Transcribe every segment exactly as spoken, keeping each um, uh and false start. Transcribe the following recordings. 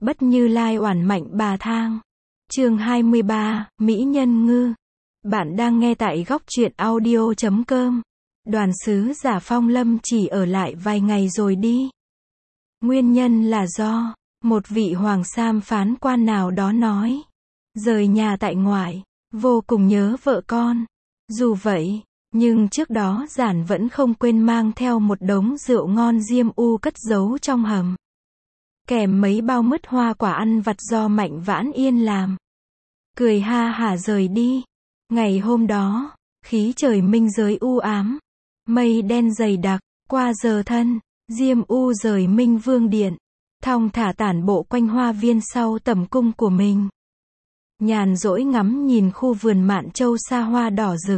Bất Như Lai oản mạnh bà thang. Chương hai mươi ba, Mỹ Nhân Ngư. Bạn đang nghe tại góc truyện audio chấm com. Đoàn sứ giả Phong Lâm chỉ ở lại vài ngày rồi đi. Nguyên nhân là do một vị hoàng sam phán quan nào đó nói, rời nhà tại ngoại, vô cùng nhớ vợ con. Dù vậy, nhưng trước đó giản vẫn không quên mang theo một đống rượu ngon diêm u cất giấu trong hầm, kèm mấy bao mứt hoa quả ăn vặt do Mạnh Vãn Yên làm. Cười ha hả rời đi. Ngày hôm đó, khí trời minh giới u ám, mây đen dày đặc. Qua giờ thân, Diêm U rời Minh Vương Điện, thong thả tản bộ quanh hoa viên sau tẩm cung của mình. Nhàn rỗi ngắm nhìn khu vườn Mạn Châu xa hoa đỏ rực.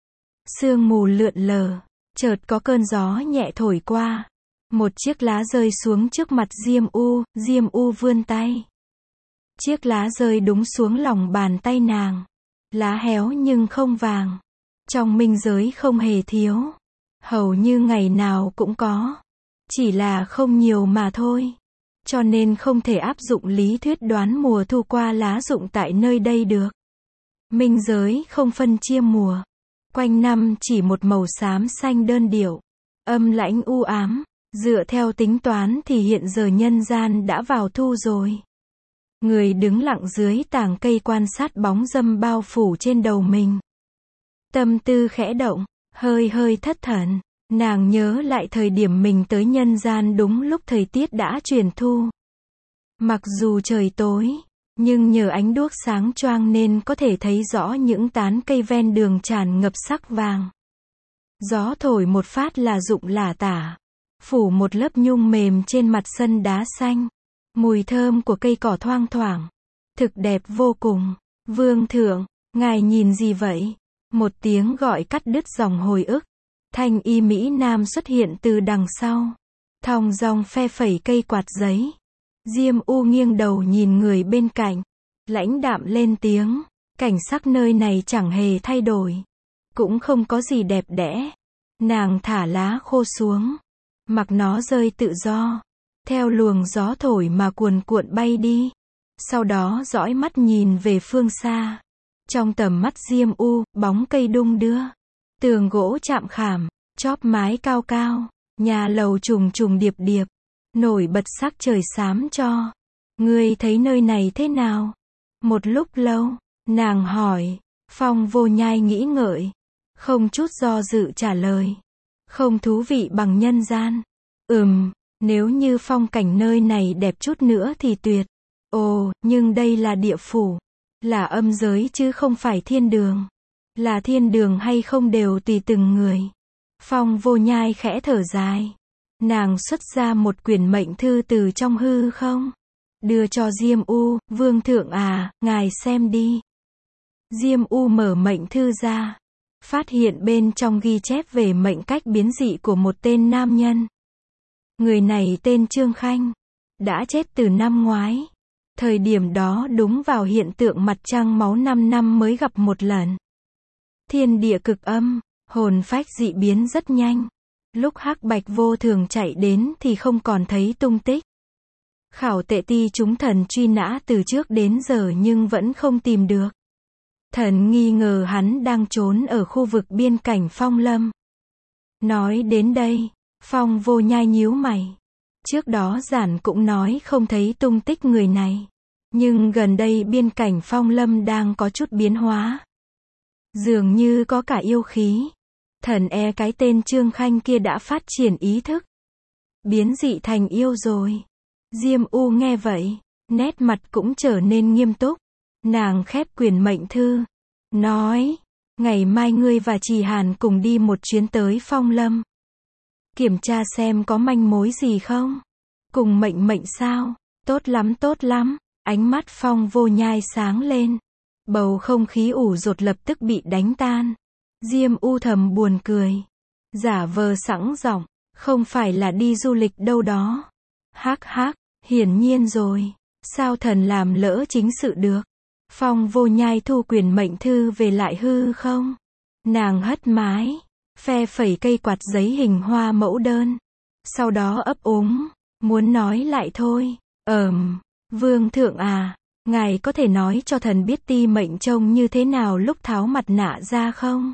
Sương mù lượn lờ, chợt có cơn gió nhẹ thổi qua. Một chiếc lá rơi xuống trước mặt Diêm U, Diêm U vươn tay. Chiếc lá rơi đúng xuống lòng bàn tay nàng. Lá héo nhưng không vàng. Trong minh giới không hề thiếu. Hầu như ngày nào cũng có. Chỉ là không nhiều mà thôi. Cho nên không thể áp dụng lý thuyết đoán mùa thu qua lá rụng tại nơi đây được. Minh giới không phân chia mùa. Quanh năm chỉ một màu xám xanh đơn điệu. Âm lãnh u ám. Dựa theo tính toán thì hiện giờ nhân gian đã vào thu rồi. Người đứng lặng dưới tàng cây quan sát bóng râm bao phủ trên đầu mình. Tâm tư khẽ động, hơi hơi thất thần. Nàng nhớ lại thời điểm mình tới nhân gian đúng lúc thời tiết đã chuyển thu. Mặc dù trời tối, nhưng nhờ ánh đuốc sáng choang nên có thể thấy rõ những tán cây ven đường tràn ngập sắc vàng. Gió thổi một phát là rụng lả tả, phủ một lớp nhung mềm trên mặt sân đá xanh. Mùi thơm của cây cỏ thoang thoảng, thực đẹp vô cùng. Vương thượng, ngài nhìn gì vậy? Một tiếng gọi cắt đứt dòng hồi ức. Thanh y Mỹ Nam xuất hiện từ đằng sau, thong dong phe phẩy cây quạt giấy. Diêm U nghiêng đầu nhìn người bên cạnh, lãnh đạm lên tiếng, cảnh sắc nơi này chẳng hề thay đổi, cũng không có gì đẹp đẽ. Nàng thả lá khô xuống, mặc nó rơi tự do, theo luồng gió thổi mà cuồn cuộn bay đi. Sau đó dõi mắt nhìn về phương xa. Trong tầm mắt Diêm U, bóng cây đung đưa, tường gỗ chạm khảm, chóp mái cao cao, nhà lầu trùng trùng điệp điệp, nổi bật sắc trời xám cho. Ngươi thấy nơi này thế nào? Một lúc lâu, nàng hỏi. Phong Vô Nhai nghĩ ngợi, không chút do dự trả lời. Không thú vị bằng nhân gian. Ừm, nếu như phong cảnh nơi này đẹp chút nữa thì tuyệt. Ồ, nhưng đây là địa phủ, là âm giới chứ không phải thiên đường. Là thiên đường hay không đều tùy từng người. Phong Vô Nhai khẽ thở dài. Nàng xuất ra một quyển mệnh thư từ trong hư không, đưa cho Diêm U. Vương thượng à, ngài xem đi. Diêm U mở mệnh thư ra, phát hiện bên trong ghi chép về mệnh cách biến dị của một tên nam nhân. Người này tên Trương Khanh, đã chết từ năm ngoái. Thời điểm đó đúng vào hiện tượng mặt trăng máu năm năm mới gặp một lần. Thiên địa cực âm, hồn phách dị biến rất nhanh. Lúc Hắc Bạch Vô Thường chạy đến thì không còn thấy tung tích. Khảo Tệ Ti chúng thần truy nã từ trước đến giờ nhưng vẫn không tìm được. Thần nghi ngờ hắn đang trốn ở khu vực biên cảnh Phong Lâm. Nói đến đây, Phong Vô Nhai nhíu mày. Trước đó giản cũng nói không thấy tung tích người này. Nhưng gần đây biên cảnh Phong Lâm đang có chút biến hóa. Dường như có cả yêu khí. Thần e cái tên Trương Khanh kia đã phát triển ý thức, biến dị thành yêu rồi. Diêm U nghe vậy, nét mặt cũng trở nên nghiêm túc. Nàng khép quyển mệnh thư, nói, ngày mai ngươi và Trì Hàn cùng đi một chuyến tới Phong Lâm. Kiểm tra xem có manh mối gì không. Cùng mệnh mệnh sao? Tốt lắm tốt lắm. Ánh mắt Phong Vô Nhai sáng lên. Bầu không khí ủ rột lập tức bị đánh tan. Diêm U thầm buồn cười, giả vờ sẵn giọng, không phải là đi du lịch đâu đó. Hắc hắc, hiển nhiên rồi, sao thần làm lỡ chính sự được. Phong Vô Nhai thu quyền mệnh thư về lại hư không. Nàng hất mái, phe phẩy cây quạt giấy hình hoa mẫu đơn. Sau đó ấp úng, muốn nói lại thôi. Ờm, Vương thượng à, ngài có thể nói cho thần biết ti mệnh trông như thế nào lúc tháo mặt nạ ra không?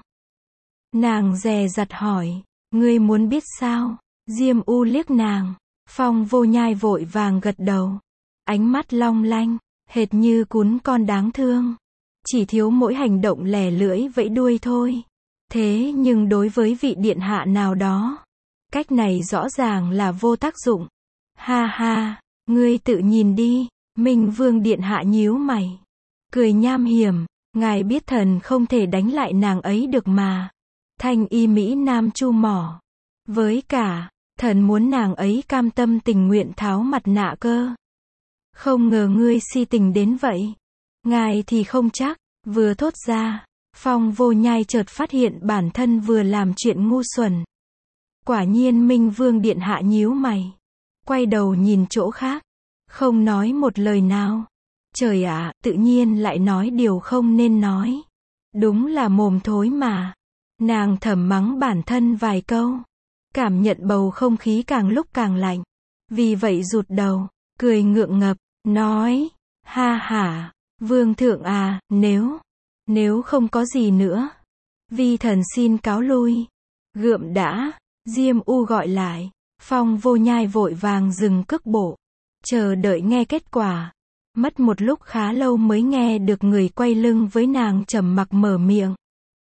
Nàng dè dặt hỏi, ngươi muốn biết sao? Diêm U liếc nàng, Phong Vô Nhai vội vàng gật đầu, ánh mắt long lanh, hệt như cún con đáng thương, chỉ thiếu mỗi hành động lẻ lưỡi vẫy đuôi thôi. Thế nhưng đối với vị điện hạ nào đó, cách này rõ ràng là vô tác dụng. Ha ha, ngươi tự nhìn đi. Minh Vương điện hạ nhíu mày, cười nham hiểm, ngài biết thần không thể đánh lại nàng ấy được mà. Thanh y Mỹ Nam chu mỏ, với cả, thần muốn nàng ấy cam tâm tình nguyện tháo mặt nạ cơ. Không ngờ ngươi si tình đến vậy. Ngài thì không chắc. Vừa thốt ra, Phong Vô Nhai chợt phát hiện bản thân vừa làm chuyện ngu xuẩn. Quả nhiên Minh Vương điện hạ nhíu mày, quay đầu nhìn chỗ khác, không nói một lời nào. Trời ạ, tự nhiên lại nói điều không nên nói. Đúng là mồm thối mà. Nàng thầm mắng bản thân vài câu, cảm nhận bầu không khí càng lúc càng lạnh. Vì vậy rụt đầu, cười ngượng ngập, nói, ha hả, Vương thượng à, nếu, nếu không có gì nữa, vi thần xin cáo lui. Gượm đã, Diêm U gọi lại, Phong Vô Nhai vội vàng dừng cước bộ, chờ đợi nghe kết quả. Mất một lúc khá lâu mới nghe được người quay lưng với nàng trầm mặc mở miệng.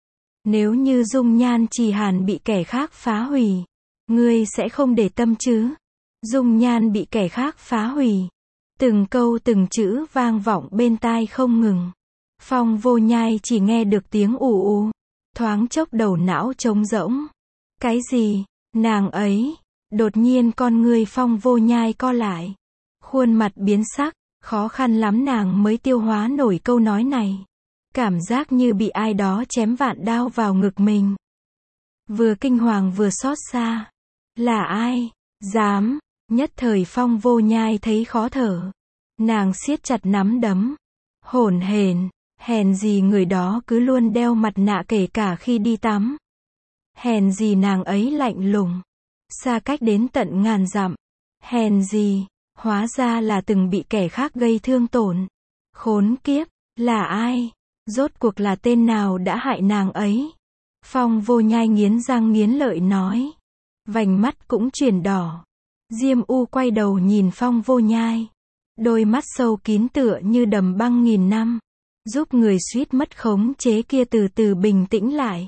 Nếu như dung nhan Trì Hàn bị kẻ khác phá hủy, ngươi sẽ không để tâm chứ? Dung nhan bị kẻ khác phá hủy. Từng câu từng chữ vang vọng bên tai không ngừng. Phong Vô Nhai chỉ nghe được tiếng ù ù, thoáng chốc đầu não trống rỗng. Cái gì? Nàng ấy? Đột nhiên con người Phong Vô Nhai co lại, khuôn mặt biến sắc, khó khăn lắm nàng mới tiêu hóa nổi câu nói này. Cảm giác như bị ai đó chém vạn đao vào ngực mình. Vừa kinh hoàng vừa xót xa. Là ai? Dám? Nhất thời Phong Vô Nhai thấy khó thở. Nàng siết chặt nắm đấm. Hổn hển, hèn gì người đó cứ luôn đeo mặt nạ kể cả khi đi tắm. Hèn gì nàng ấy lạnh lùng, xa cách đến tận ngàn dặm. Hèn gì, hóa ra là từng bị kẻ khác gây thương tổn. Khốn kiếp, là ai? Rốt cuộc là tên nào đã hại nàng ấy? Phong Vô Nhai nghiến răng nghiến lợi nói. Vành mắt cũng chuyển đỏ. Diêm U quay đầu nhìn Phong Vô Nhai. Đôi mắt sâu kín tựa như đầm băng nghìn năm, giúp người suýt mất khống chế kia từ từ bình tĩnh lại.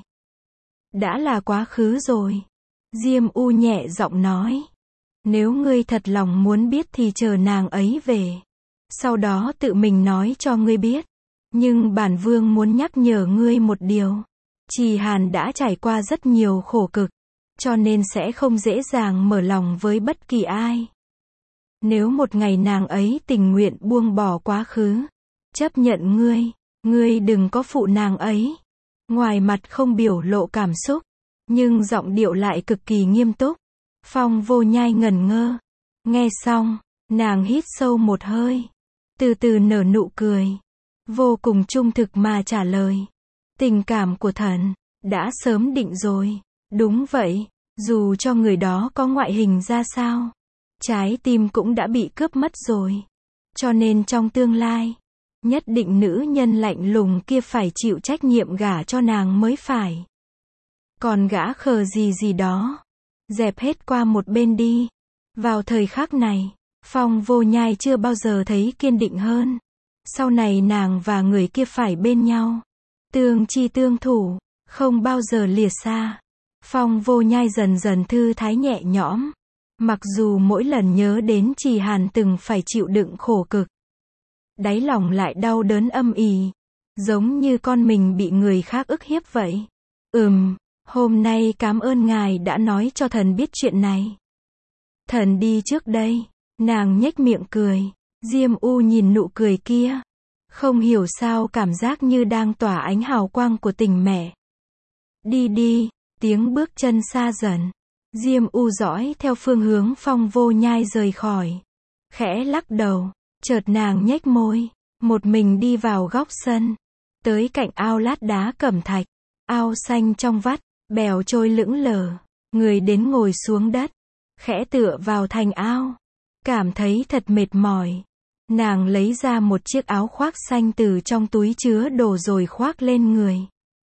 Đã là quá khứ rồi. Diêm U nhẹ giọng nói. Nếu ngươi thật lòng muốn biết thì chờ nàng ấy về, sau đó tự mình nói cho ngươi biết. Nhưng bản vương muốn nhắc nhở ngươi một điều. Trì Hàn đã trải qua rất nhiều khổ cực, cho nên sẽ không dễ dàng mở lòng với bất kỳ ai. Nếu một ngày nàng ấy tình nguyện buông bỏ quá khứ, chấp nhận ngươi, ngươi đừng có phụ nàng ấy. Ngoài mặt không biểu lộ cảm xúc, nhưng giọng điệu lại cực kỳ nghiêm túc. Phong Vô Nhai ngẩn ngơ. Nghe xong, nàng hít sâu một hơi, từ từ nở nụ cười, vô cùng trung thực mà trả lời. Tình cảm của thần đã sớm định rồi. Đúng vậy, dù cho người đó có ngoại hình ra sao, trái tim cũng đã bị cướp mất rồi. Cho nên trong tương lai, nhất định nữ nhân lạnh lùng kia phải chịu trách nhiệm gả cho nàng mới phải. Còn gã khờ gì gì đó, dẹp hết qua một bên đi. Vào thời khắc này, Phong Vô Nhai chưa bao giờ thấy kiên định hơn. Sau này nàng và người kia phải bên nhau, tương chi tương thủ, không bao giờ lìa xa. Phong Vô Nhai dần dần thư thái nhẹ nhõm. Mặc dù mỗi lần nhớ đến Trì Hàn từng phải chịu đựng khổ cực, đáy lòng lại đau đớn âm ỉ, giống như con mình bị người khác ức hiếp vậy. Ừm, hôm nay cảm ơn ngài đã nói cho thần biết chuyện này. Thần đi trước đây. Nàng nhếch miệng cười. Diêm U nhìn nụ cười kia, không hiểu sao cảm giác như đang tỏa ánh hào quang của tình mẹ. Đi đi, tiếng bước chân xa dần. Diêm U dõi theo phương hướng Phong Vô Nhai rời khỏi. Khẽ lắc đầu, chợt nàng nhếch môi, một mình đi vào góc sân, tới cạnh ao lát đá cẩm thạch. Ao xanh trong vắt, bèo trôi lững lờ, người đến ngồi xuống đất, khẽ tựa vào thành ao, cảm thấy thật mệt mỏi. Nàng lấy ra một chiếc áo khoác xanh từ trong túi chứa đồ rồi khoác lên người.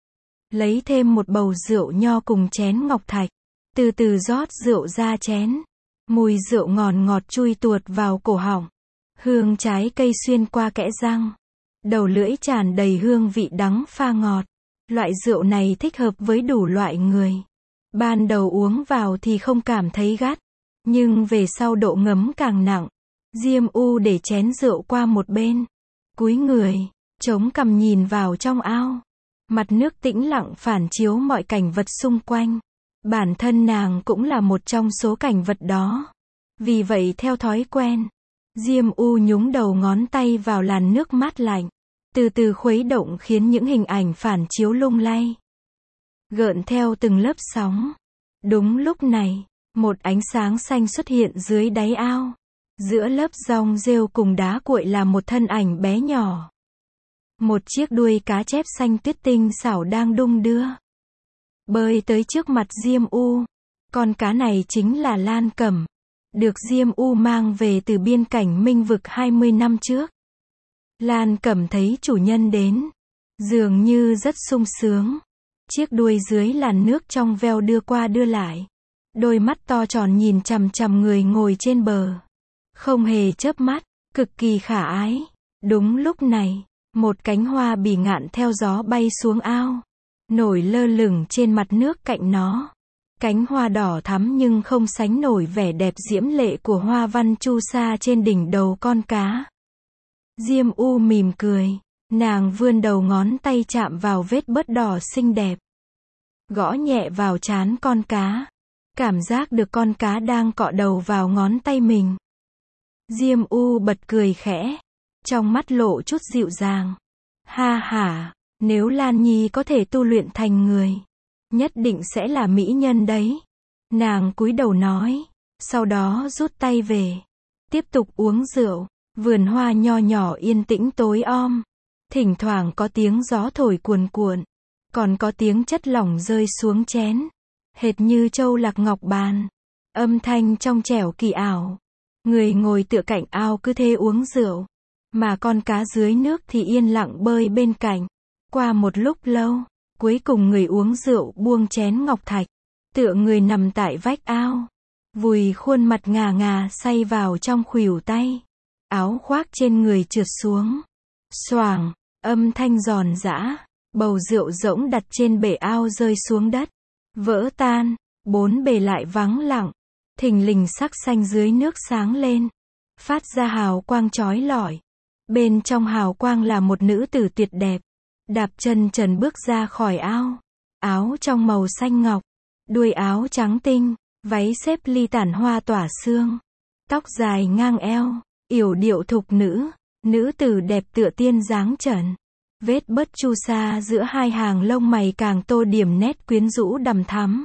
Lấy thêm một bầu rượu nho cùng chén ngọc thạch. Từ từ rót rượu ra chén. Mùi rượu ngọt ngọt chui tuột vào cổ họng. Hương trái cây xuyên qua kẽ răng. Đầu lưỡi tràn đầy hương vị đắng pha ngọt. Loại rượu này thích hợp với đủ loại người. Ban đầu uống vào thì không cảm thấy gắt. Nhưng về sau độ ngấm càng nặng. Diêm U để chén rượu qua một bên. Cúi người, chống cằm nhìn vào trong ao. Mặt nước tĩnh lặng phản chiếu mọi cảnh vật xung quanh. Bản thân nàng cũng là một trong số cảnh vật đó. Vì vậy theo thói quen, Diêm U nhúng đầu ngón tay vào làn nước mát lạnh. Từ từ khuấy động khiến những hình ảnh phản chiếu lung lay. Gợn theo từng lớp sóng. Đúng lúc này, một ánh sáng xanh xuất hiện dưới đáy ao. Giữa lớp rong rêu cùng đá cuội là một thân ảnh bé nhỏ. Một chiếc đuôi cá chép xanh tuyết tinh xảo đang đung đưa. Bơi tới trước mặt Diêm U. Con cá này chính là Lan Cẩm. Được Diêm U mang về từ biên cảnh Minh Vực hai mươi năm trước. Lan Cẩm thấy chủ nhân đến. Dường như rất sung sướng. Chiếc đuôi dưới làn nước trong veo đưa qua đưa lại. Đôi mắt to tròn nhìn chằm chằm người ngồi trên bờ. Không hề chớp mắt, cực kỳ khả ái. Đúng lúc này, một cánh hoa bỉ ngạn theo gió bay xuống ao. Nổi lơ lửng trên mặt nước cạnh nó. Cánh hoa đỏ thắm nhưng không sánh nổi vẻ đẹp diễm lệ của hoa văn chu sa trên đỉnh đầu con cá. Diêm U mỉm cười. Nàng vươn đầu ngón tay chạm vào vết bớt đỏ xinh đẹp. Gõ nhẹ vào trán con cá. Cảm giác được con cá đang cọ đầu vào ngón tay mình. Diêm U bật cười khẽ. Trong mắt lộ chút dịu dàng. Ha ha, nếu Lan Nhi có thể tu luyện thành người, nhất định sẽ là mỹ nhân đấy. Nàng cúi đầu nói. Sau đó rút tay về. Tiếp tục uống rượu. Vườn hoa nho nhỏ yên tĩnh tối om. Thỉnh thoảng có tiếng gió thổi cuồn cuộn. Còn có tiếng chất lỏng rơi xuống chén. Hệt như châu lạc ngọc bàn. Âm thanh trong trẻo kỳ ảo. Người ngồi tựa cạnh ao cứ thế uống rượu. Mà con cá dưới nước thì yên lặng bơi bên cạnh. Qua một lúc lâu, cuối cùng người uống rượu buông chén ngọc thạch. Tựa người nằm tại vách ao. Vùi khuôn mặt ngà ngà say vào trong khuỷu tay. Áo khoác trên người trượt xuống. Xoàng, âm thanh giòn giã. Bầu rượu rỗng đặt trên bể ao rơi xuống đất. Vỡ tan, bốn bề lại vắng lặng. Thình lình sắc xanh dưới nước sáng lên. Phát ra hào quang chói lọi. Bên trong hào quang là một nữ tử tuyệt đẹp. Đạp chân trần bước ra khỏi ao. Áo trong màu xanh ngọc. Đuôi áo trắng tinh. Váy xếp ly tản hoa tỏa xương. Tóc dài ngang eo. Yểu điệu thục nữ. Nữ tử đẹp tựa tiên dáng trần. Vết bớt chu sa giữa hai hàng lông mày càng tô điểm nét quyến rũ đằm thắm.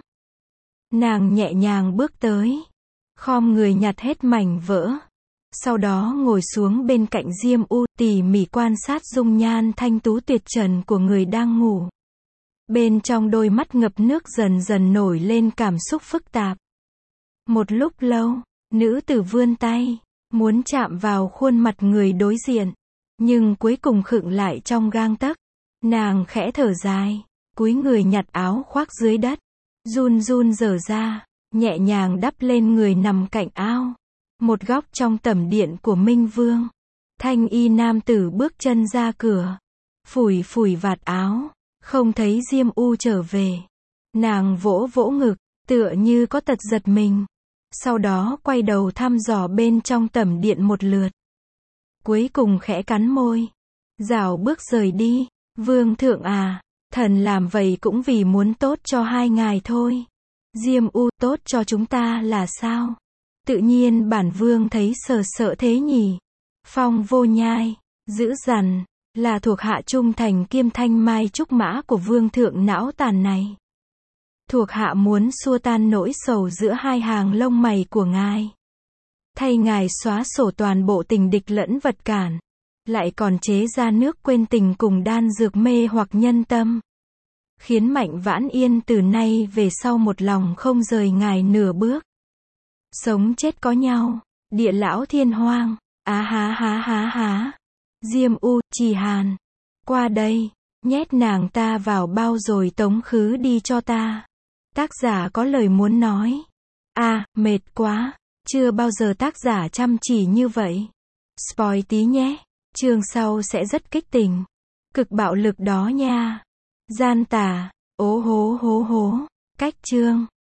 Nàng nhẹ nhàng bước tới. Khom người nhặt hết mảnh vỡ. Sau đó ngồi xuống bên cạnh Diêm U, tỉ mỉ quan sát dung nhan thanh tú tuyệt trần của người đang ngủ. Bên trong đôi mắt ngập nước dần dần nổi lên cảm xúc phức tạp. Một lúc lâu, nữ tử vươn tay, muốn chạm vào khuôn mặt người đối diện. Nhưng cuối cùng khựng lại trong gang tấc. Nàng khẽ thở dài, cúi người nhặt áo khoác dưới đất. Run run dở ra, nhẹ nhàng đắp lên người nằm cạnh ao. Một góc trong tẩm điện của Minh Vương. Thanh y nam tử bước chân ra cửa. Phủi phủi vạt áo. Không thấy Diêm U trở về. Nàng vỗ vỗ ngực, tựa như có tật giật mình. Sau đó quay đầu thăm dò bên trong tẩm điện một lượt. Cuối cùng khẽ cắn môi. Rảo bước rời đi. Vương thượng à, thần làm vậy cũng vì muốn tốt cho hai ngài thôi. Diêm U, tốt cho chúng ta là sao? Tự nhiên bản vương thấy sợ sợ thế nhỉ. Phong Vô Nhai, dữ dằn, là thuộc hạ trung thành kiêm thanh mai trúc mã của vương thượng não tàn này. Thuộc hạ muốn xua tan nỗi sầu giữa hai hàng lông mày của ngài. Thay ngài xóa sổ toàn bộ tình địch lẫn vật cản. Lại còn chế ra nước quên tình cùng đan dược mê hoặc nhân tâm. Khiến Mạnh Vãn Yên từ nay về sau một lòng không rời ngài nửa bước. Sống chết có nhau, địa lão thiên hoang. Á há há há há. Diêm U, Trì Hàn. Qua đây. Nhét nàng ta vào bao rồi tống khứ đi cho ta. Tác giả có lời muốn nói. À, mệt quá. Chưa bao giờ tác giả chăm chỉ như vậy. Spoil tí nhé. Chương sau sẽ rất kích tình. Cực bạo lực đó nha. Gian tà. Ố hố hố hố. Cách chương.